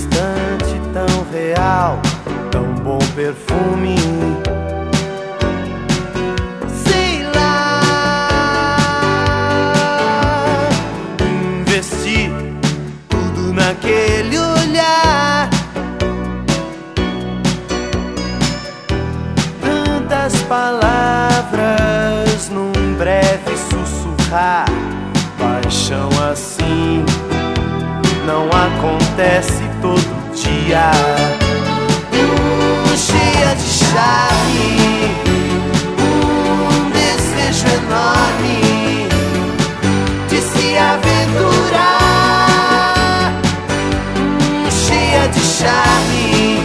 distante, tão real, tão bom perfume. Sei lá, investi tudo naquele olhar. Tantas palavras num breve sussurrar. Paixão assim não acontece todo dia. Cheia de charme, desejo enorme de se aventurar. Cheia de charme,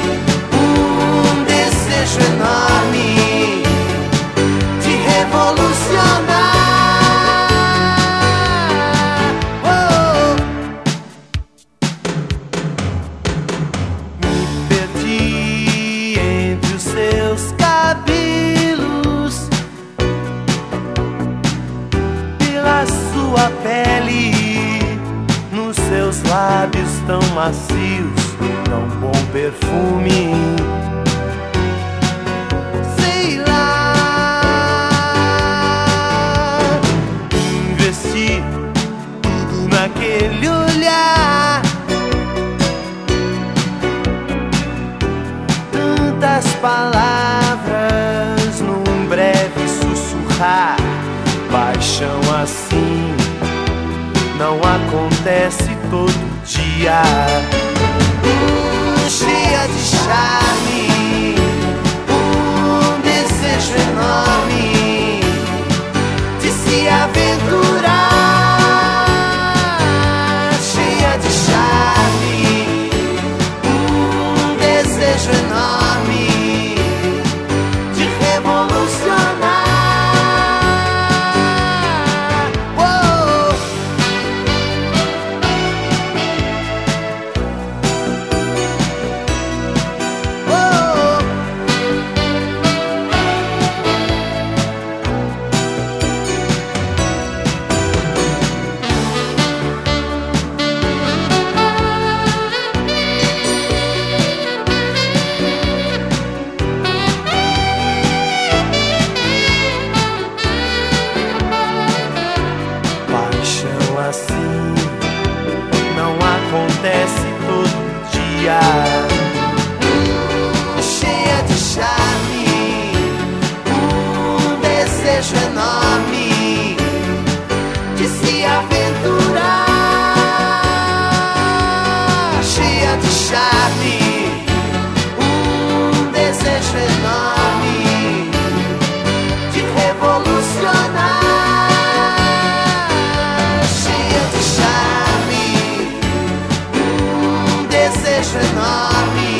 desejo enorme de revolucionar. Seus cabelos, pela sua pele, nos seus lábios tão macios, tão bom perfume. Sei lá, investi tudo naquele olhar. Tantas palavras num breve sussurrar. Paixão assim não acontece todo dia. Cheia de charme, desejo enorme de se aventurar. Cheia de charme, desejo enorme de revolucionar. Assim não acontece todo dia. Cheia de charme, desejo enorme de se aventurar. Cheia de charme, desejo enorme de revolucionar. Desejo enorme